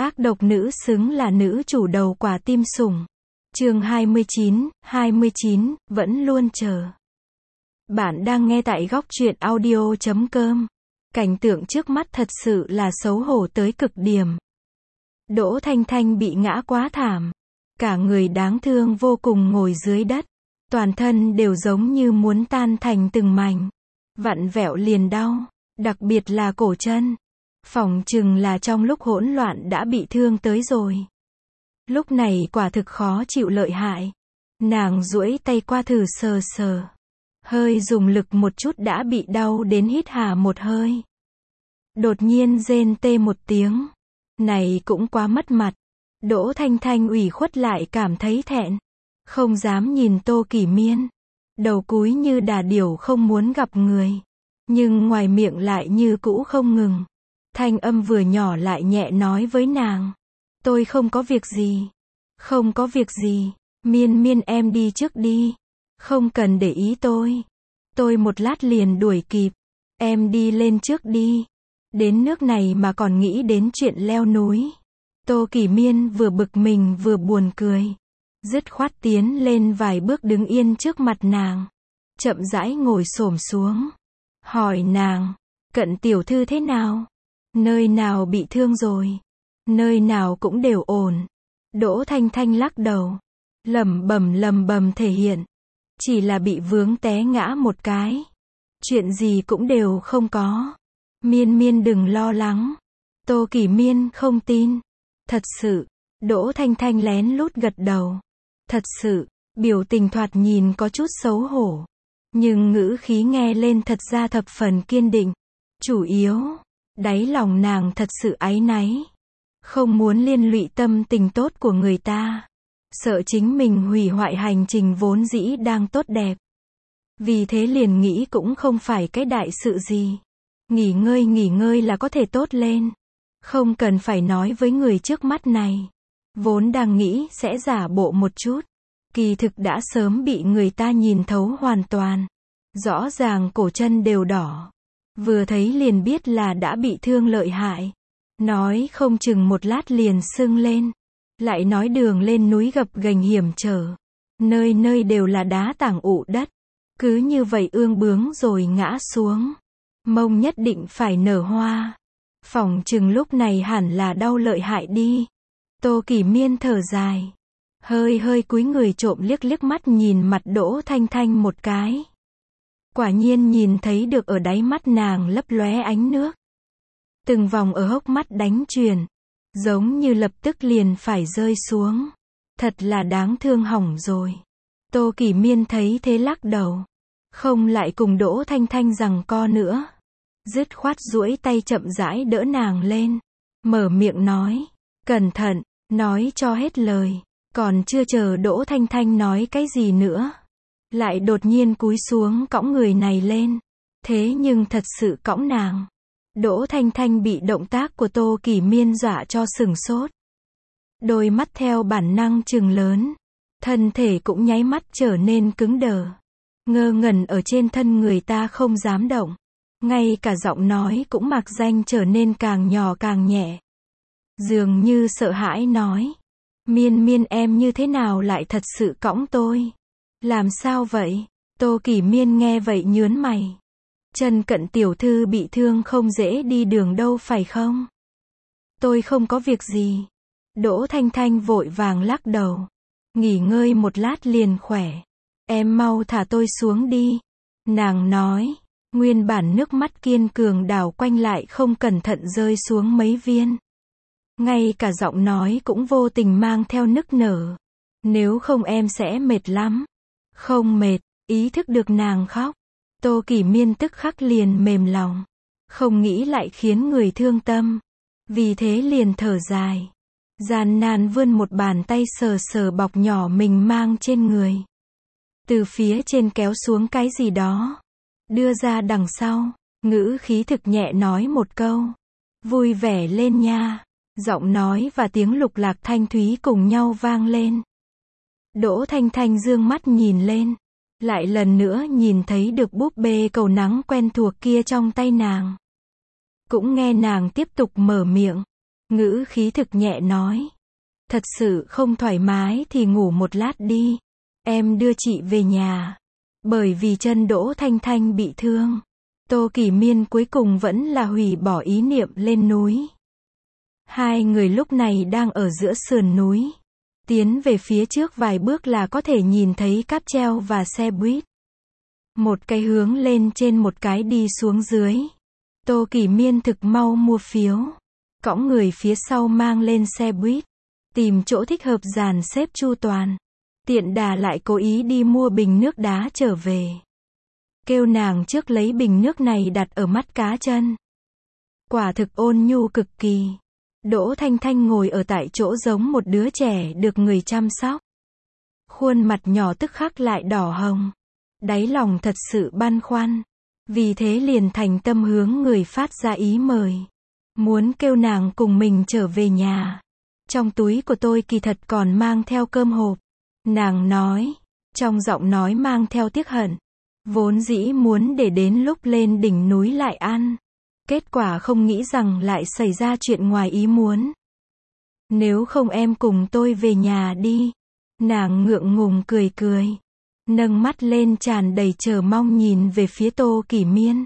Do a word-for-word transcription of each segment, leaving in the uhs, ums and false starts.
Ác độc nữ xứng là nữ chủ đầu quả tim sủng. Chương hai mươi chín, hai mươi chín, vẫn luôn chờ. Bạn đang nghe tại góc truyện audio chấm com. Cảnh tượng trước mắt thật sự là xấu hổ tới cực điểm. Đỗ Thanh Thanh bị ngã quá thảm. Cả người đáng thương vô cùng ngồi dưới đất. Toàn thân đều giống như muốn tan thành từng mảnh. Vặn vẹo liền đau. Đặc biệt là cổ chân. Phỏng chừng là trong lúc hỗn loạn đã bị thương tới rồi. Lúc này quả thực khó chịu lợi hại. Nàng duỗi tay qua thử sờ sờ. Hơi dùng lực một chút đã bị đau đến hít hà một hơi. Đột nhiên rên tê một tiếng. Này cũng quá mất mặt. Đỗ Thanh Thanh ủy khuất lại cảm thấy thẹn. Không dám nhìn Tô Kỷ Miên. Đầu cúi như đà điểu không muốn gặp người. Nhưng ngoài miệng lại như cũ không ngừng. Thanh âm vừa nhỏ lại nhẹ nói với nàng. Tôi không có việc gì. Không có việc gì. Miên Miên em đi trước đi. Không cần để ý tôi. Tôi một lát liền đuổi kịp. Em đi lên trước đi. Đến nước này mà còn nghĩ đến chuyện leo núi. Tô Kỷ Miên vừa bực mình vừa buồn cười. Dứt khoát tiến lên vài bước đứng yên trước mặt nàng. Chậm rãi ngồi xổm xuống. Hỏi nàng. Cận tiểu thư thế nào? Nơi nào bị thương rồi? Nơi nào cũng đều ổn. Đỗ Thanh Thanh lắc đầu. Lẩm bẩm lẩm bẩm thể hiện. Chỉ là bị vướng té ngã một cái. Chuyện gì cũng đều không có. Miên Miên đừng lo lắng. Tô Kỷ Miên không tin. Thật sự. Đỗ Thanh Thanh lén lút gật đầu. Thật sự. Biểu tình thoạt nhìn có chút xấu hổ. Nhưng ngữ khí nghe lên thật ra thập phần kiên định. Chủ yếu. Đáy lòng nàng thật sự áy náy. Không muốn liên lụy tâm tình tốt của người ta. Sợ chính mình hủy hoại hành trình vốn dĩ đang tốt đẹp. Vì thế liền nghĩ cũng không phải cái đại sự gì. Nghỉ ngơi nghỉ ngơi là có thể tốt lên. Không cần phải nói với người trước mắt này. Vốn đang nghĩ sẽ giả bộ một chút. Kỳ thực đã sớm bị người ta nhìn thấu hoàn toàn. Rõ ràng cổ chân đều đỏ. Vừa thấy liền biết là đã bị thương lợi hại. Nói không chừng một lát liền sưng lên. Lại nói đường lên núi gập ghềnh hiểm trở. Nơi nơi đều là đá tảng ụ đất. Cứ như vậy ương bướng rồi ngã xuống. Mông nhất định phải nở hoa. Phỏng chừng lúc này hẳn là đau lợi hại đi. Tô Kỷ Miên thở dài. Hơi hơi cúi người trộm liếc liếc mắt nhìn mặt Đỗ Thanh Thanh một cái. Quả nhiên nhìn thấy được ở đáy mắt nàng lấp lóe ánh nước. Từng vòng ở hốc mắt đánh chuyền. Giống như lập tức liền phải rơi xuống. Thật là đáng thương hỏng rồi. Tô Kỷ Miên thấy thế lắc đầu. Không lại cùng Đỗ Thanh Thanh giằng co nữa. Dứt khoát duỗi tay chậm rãi đỡ nàng lên. Mở miệng nói. Cẩn thận, nói cho hết lời. Còn chưa chờ Đỗ Thanh Thanh nói cái gì nữa. Lại đột nhiên cúi xuống cõng người này lên. Thế nhưng thật sự cõng nàng. Đỗ Thanh Thanh bị động tác của Tô Kỷ Miên dọa cho sửng sốt. Đôi mắt theo bản năng trừng lớn. Thân thể cũng nháy mắt trở nên cứng đờ. Ngơ ngẩn ở trên thân người ta không dám động. Ngay cả giọng nói cũng mạc danh trở nên càng nhỏ càng nhẹ. Dường như sợ hãi nói. Miên Miên em như thế nào lại thật sự cõng tôi? Làm sao vậy? Tô Kỷ Miên nghe vậy nhớn mày. Chân Cận tiểu thư bị thương không dễ đi đường đâu phải không? Tôi không có việc gì. Đỗ Thanh Thanh vội vàng lắc đầu. Nghỉ ngơi một lát liền khỏe. Em mau thả tôi xuống đi. Nàng nói. Nguyên bản nước mắt kiên cường đảo quanh lại không cẩn thận rơi xuống mấy viên. Ngay cả giọng nói cũng vô tình mang theo nức nở. Nếu không em sẽ mệt lắm. Không mệt, ý thức được nàng khóc. Tô Kỷ Miên tức khắc liền mềm lòng. Không nghĩ lại khiến người thương tâm. Vì thế liền thở dài. Gian nan vươn một bàn tay sờ sờ bọc nhỏ mình mang trên người. Từ phía trên kéo xuống cái gì đó. Đưa ra đằng sau. Ngữ khí thực nhẹ nói một câu. Vui vẻ lên nha. Giọng nói và tiếng lục lạc thanh thúy cùng nhau vang lên. Đỗ Thanh Thanh dương mắt nhìn lên. Lại lần nữa nhìn thấy được búp bê cầu nắng quen thuộc kia trong tay nàng. Cũng nghe nàng tiếp tục mở miệng. ngữ khí thực nhẹ nói. Thật sự không thoải mái thì ngủ một lát đi. Em đưa chị về nhà. Bởi vì chân Đỗ Thanh Thanh bị thương, Tô Kỳ Miên cuối cùng vẫn là hủy bỏ ý niệm lên núi. Hai người lúc này đang ở giữa sườn núi. Tiến về phía trước vài bước là có thể nhìn thấy cáp treo và xe buýt. Một cái hướng lên trên một cái đi xuống dưới. Tô Kỳ Miên thực mau mua phiếu. Cõng người phía sau mang lên xe buýt. Tìm chỗ thích hợp dàn xếp chu toàn. Tiện đà lại cố ý đi mua bình nước đá trở về. Kêu nàng trước lấy bình nước này đặt ở mắt cá chân. Quả thực ôn nhu cực kỳ. Đỗ Thanh Thanh ngồi ở tại chỗ giống một đứa trẻ được người chăm sóc. Khuôn mặt nhỏ tức khắc lại đỏ hồng. Đáy lòng thật sự băn khoăn. Vì thế liền thành tâm hướng người phát ra ý mời. Muốn kêu nàng cùng mình trở về nhà. Trong túi của tôi kỳ thật còn mang theo cơm hộp. Nàng nói. Trong giọng nói mang theo tiếc hận. Vốn dĩ muốn để đến lúc lên đỉnh núi lại ăn. Kết quả không nghĩ rằng lại xảy ra chuyện ngoài ý muốn. Nếu không em cùng tôi về nhà đi. Nàng ngượng ngùng cười cười. Nâng mắt lên tràn đầy chờ mong nhìn về phía Tô Kỳ Miên.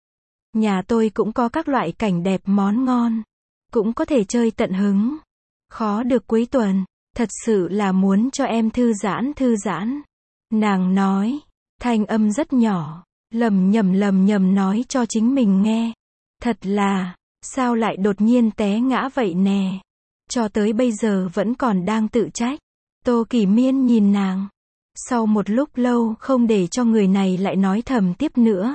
Nhà tôi cũng có các loại cảnh đẹp món ngon. Cũng có thể chơi tận hứng. Khó được cuối tuần. Thật sự là muốn cho em thư giãn thư giãn. Nàng nói. Thanh âm rất nhỏ. Lầm nhầm lầm nhầm nói cho chính mình nghe. Thật là, sao lại đột nhiên té ngã vậy nè. Cho tới bây giờ vẫn còn đang tự trách. Tô Kỳ Miên nhìn nàng. Sau một lúc lâu không để cho người này lại nói thầm tiếp nữa.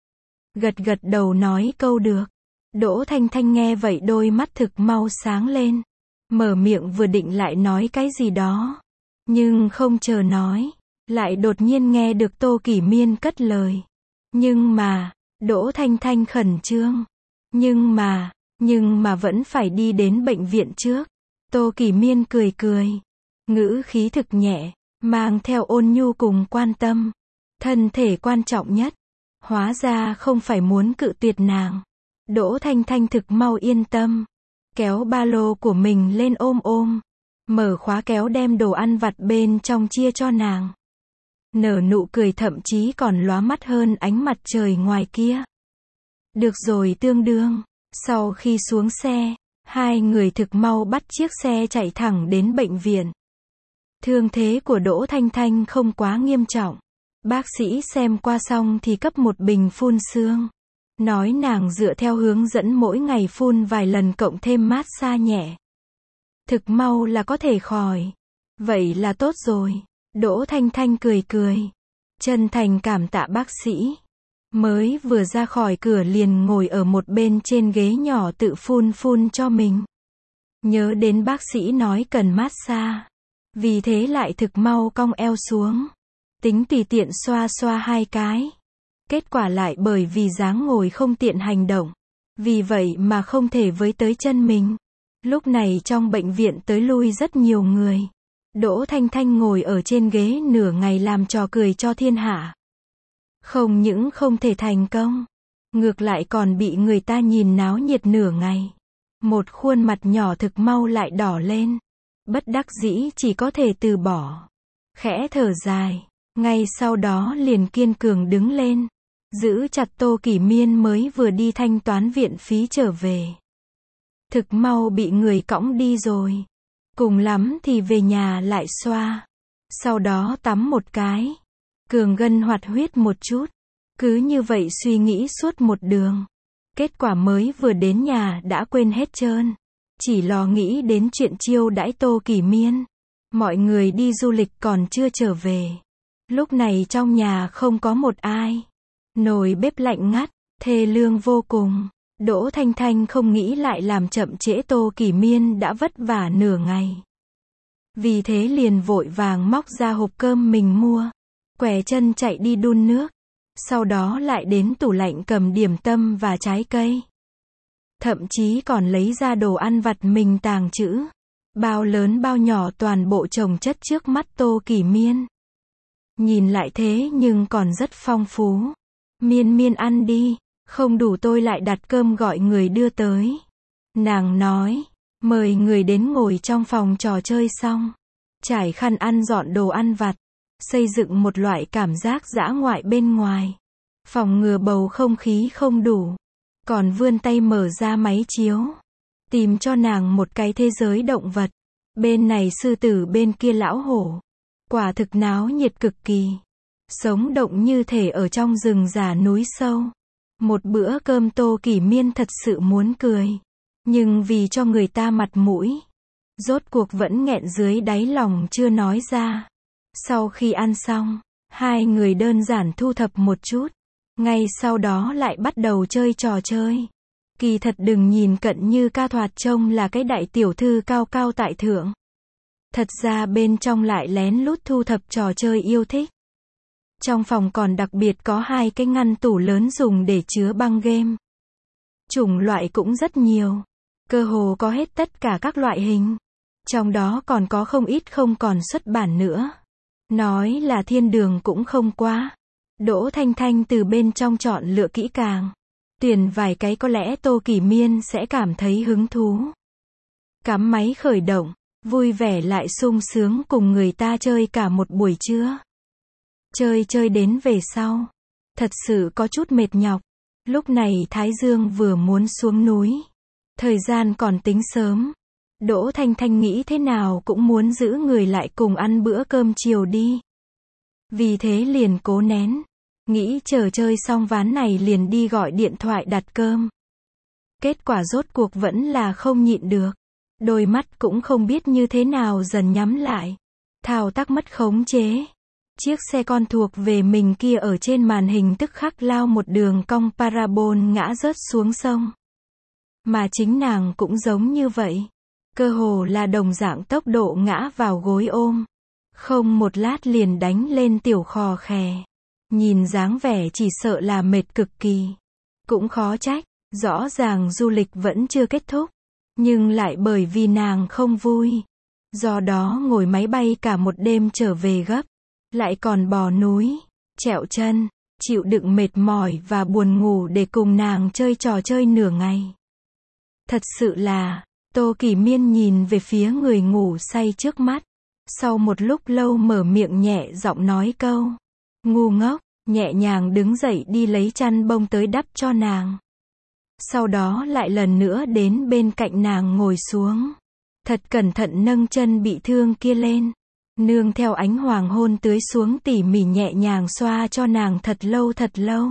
Gật gật đầu nói câu được. Đỗ Thanh Thanh nghe vậy đôi mắt thực mau sáng lên. Mở miệng vừa định lại nói cái gì đó. Nhưng không chờ nói. Lại đột nhiên nghe được Tô Kỳ Miên cất lời. Nhưng mà, Đỗ Thanh Thanh khẩn trương. Nhưng mà, nhưng mà vẫn phải đi đến bệnh viện trước. Tô Kỳ Miên cười cười. Ngữ khí thực nhẹ, mang theo ôn nhu cùng quan tâm. Thân thể quan trọng nhất. Hóa ra không phải muốn cự tuyệt nàng. Đỗ Thanh Thanh thực mau yên tâm. Kéo ba lô của mình lên ôm ôm. Mở khóa kéo đem đồ ăn vặt bên trong chia cho nàng. Nở nụ cười thậm chí còn lóa mắt hơn ánh mặt trời ngoài kia. Được rồi tương đương. Sau khi xuống xe, hai người thực mau bắt chiếc xe chạy thẳng đến bệnh viện. Thương thế của Đỗ Thanh Thanh không quá nghiêm trọng. Bác sĩ xem qua xong thì cấp một bình phun sương. Nói nàng dựa theo hướng dẫn mỗi ngày phun vài lần cộng thêm mát xa nhẹ. Thực mau là có thể khỏi. Vậy là tốt rồi. Đỗ Thanh Thanh cười cười. Chân thành cảm tạ bác sĩ. Mới vừa ra khỏi cửa liền ngồi ở một bên trên ghế nhỏ tự phun phun cho mình. Nhớ đến bác sĩ nói cần mát xa. Vì thế lại thực mau cong eo xuống. Tính tùy tiện xoa xoa hai cái. Kết quả lại bởi vì dáng ngồi không tiện hành động. Vì vậy mà không thể với tới chân mình. Lúc này trong bệnh viện tới lui rất nhiều người. Đỗ Thanh Thanh ngồi ở trên ghế nửa ngày làm trò cười cho thiên hạ. Không những không thể thành công. Ngược lại còn bị người ta nhìn náo nhiệt nửa ngày. Một khuôn mặt nhỏ thực mau lại đỏ lên. Bất đắc dĩ chỉ có thể từ bỏ. Khẽ thở dài. Ngay sau đó liền kiên cường đứng lên. Giữ chặt Tô Kỳ Miên mới vừa đi thanh toán viện phí trở về. Thực mau bị người cõng đi rồi. Cùng lắm thì về nhà lại xoa. Sau đó tắm một cái. Cường gân hoạt huyết một chút. Cứ như vậy suy nghĩ suốt một đường. Kết quả mới vừa đến nhà đã quên hết trơn. Chỉ lo nghĩ đến chuyện chiêu đãi Tô Kỳ Miên. Mọi người đi du lịch còn chưa trở về. Lúc này trong nhà không có một ai. Nồi bếp lạnh ngắt, thê lương vô cùng. Đỗ Thanh Thanh không nghĩ lại làm chậm trễ Tô Kỳ Miên đã vất vả nửa ngày. Vì thế liền vội vàng móc ra hộp cơm mình mua. Què chân chạy đi đun nước. Sau đó lại đến tủ lạnh cầm điểm tâm và trái cây. Thậm chí còn lấy ra đồ ăn vặt mình tàng trữ. Bao lớn bao nhỏ toàn bộ chồng chất trước mắt Tô Kỳ Miên. Nhìn lại thế nhưng còn rất phong phú. Miên miên ăn đi. Không đủ tôi lại đặt cơm gọi người đưa tới. Nàng nói. Mời người đến ngồi trong phòng trò chơi xong. Trải khăn ăn dọn đồ ăn vặt. Xây dựng một loại cảm giác dã ngoại bên ngoài. Phòng ngừa bầu không khí không đủ. Còn vươn tay mở ra máy chiếu. Tìm cho nàng một cái thế giới động vật. Bên này sư tử bên kia lão hổ. Quả thực náo nhiệt cực kỳ. Sống động như thể ở trong rừng già núi sâu. Một bữa cơm Tô Kỷ Miên thật sự muốn cười. Nhưng vì cho người ta mặt mũi. Rốt cuộc vẫn nghẹn dưới đáy lòng chưa nói ra. Sau khi ăn xong, hai người đơn giản thu thập một chút. Ngay sau đó lại bắt đầu chơi trò chơi. Kỳ thật đừng nhìn cận như ca thoạt trông là cái đại tiểu thư cao cao tại thượng. Thật ra bên trong lại lén lút thu thập trò chơi yêu thích. Trong phòng còn đặc biệt có hai cái ngăn tủ lớn dùng để chứa băng game. Chủng loại cũng rất nhiều. Cơ hồ có hết tất cả các loại hình. Trong đó còn có không ít không còn xuất bản nữa. Nói là thiên đường cũng không quá. Đỗ Thanh Thanh từ bên trong chọn lựa kỹ càng. Tuyển vài cái có lẽ Tô Kỷ Miên sẽ cảm thấy hứng thú. Cắm máy khởi động, vui vẻ lại sung sướng cùng người ta chơi cả một buổi trưa. Chơi chơi đến về sau. Thật sự có chút mệt nhọc. Lúc này Thái Dương vừa muốn xuống núi. Thời gian còn tính sớm. Đỗ Thanh Thanh nghĩ thế nào cũng muốn giữ người lại cùng ăn bữa cơm chiều đi. Vì thế liền cố nén. Nghĩ chờ chơi xong ván này liền đi gọi điện thoại đặt cơm. Kết quả rốt cuộc vẫn là không nhịn được. Đôi mắt cũng không biết như thế nào dần nhắm lại. Thao tác mất khống chế. Chiếc xe con thuộc về mình kia ở trên màn hình tức khắc lao một đường cong parabol ngã rớt xuống sông. Mà chính nàng cũng giống như vậy. Cơ hồ là đồng dạng tốc độ ngã vào gối ôm. Không một lát liền đánh lên tiểu khò khè. Nhìn dáng vẻ chỉ sợ là mệt cực kỳ. Cũng khó trách, rõ ràng du lịch vẫn chưa kết thúc. Nhưng lại bởi vì nàng không vui. Do đó ngồi máy bay cả một đêm trở về gấp. Lại còn bò núi, trèo chân, chịu đựng mệt mỏi và buồn ngủ để cùng nàng chơi trò chơi nửa ngày. Thật sự là, Tô Kỷ Miên nhìn về phía người ngủ say trước mắt. Sau một lúc lâu mở miệng nhẹ giọng nói câu. Ngu ngốc, nhẹ nhàng đứng dậy đi lấy chăn bông tới đắp cho nàng. Sau đó lại lần nữa đến bên cạnh nàng ngồi xuống. Thật cẩn thận nâng chân bị thương kia lên. Nương theo ánh hoàng hôn tưới xuống tỉ mỉ nhẹ nhàng xoa cho nàng thật lâu thật lâu.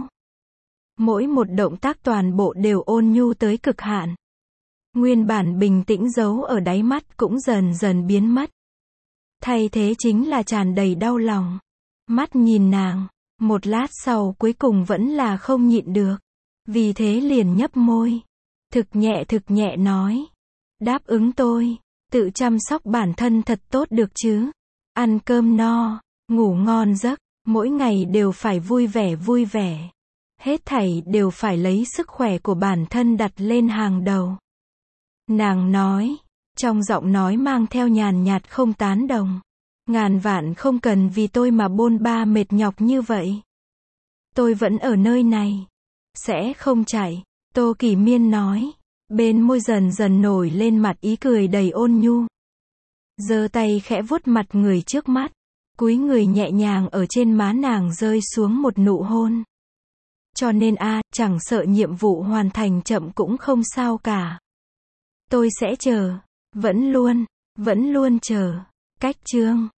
Mỗi một động tác toàn bộ đều ôn nhu tới cực hạn. Nguyên bản bình tĩnh giấu ở đáy mắt cũng dần dần biến mất. Thay thế chính là tràn đầy đau lòng. Mắt nhìn nàng, một lát sau cuối cùng vẫn là không nhịn được. Vì thế liền nhấp môi. Thực nhẹ thực nhẹ nói. Đáp ứng tôi, tự chăm sóc bản thân thật tốt được chứ. Ăn cơm no, ngủ ngon giấc, mỗi ngày đều phải vui vẻ vui vẻ. Hết thảy đều phải lấy sức khỏe của bản thân đặt lên hàng đầu. Nàng nói, trong giọng nói mang theo nhàn nhạt không tán đồng. Ngàn vạn không cần vì tôi mà bôn ba mệt nhọc như vậy. Tôi vẫn ở nơi này. Sẽ không chạy, Tô Kỷ Miên nói. Bên môi dần dần nổi lên mặt ý cười đầy ôn nhu. Giơ tay khẽ vuốt mặt người trước mắt. Cúi người nhẹ nhàng ở trên má nàng rơi xuống một nụ hôn. Cho nên a, chẳng sợ nhiệm vụ hoàn thành chậm cũng không sao cả. Tôi sẽ chờ. Vẫn luôn, vẫn luôn chờ. Cách chương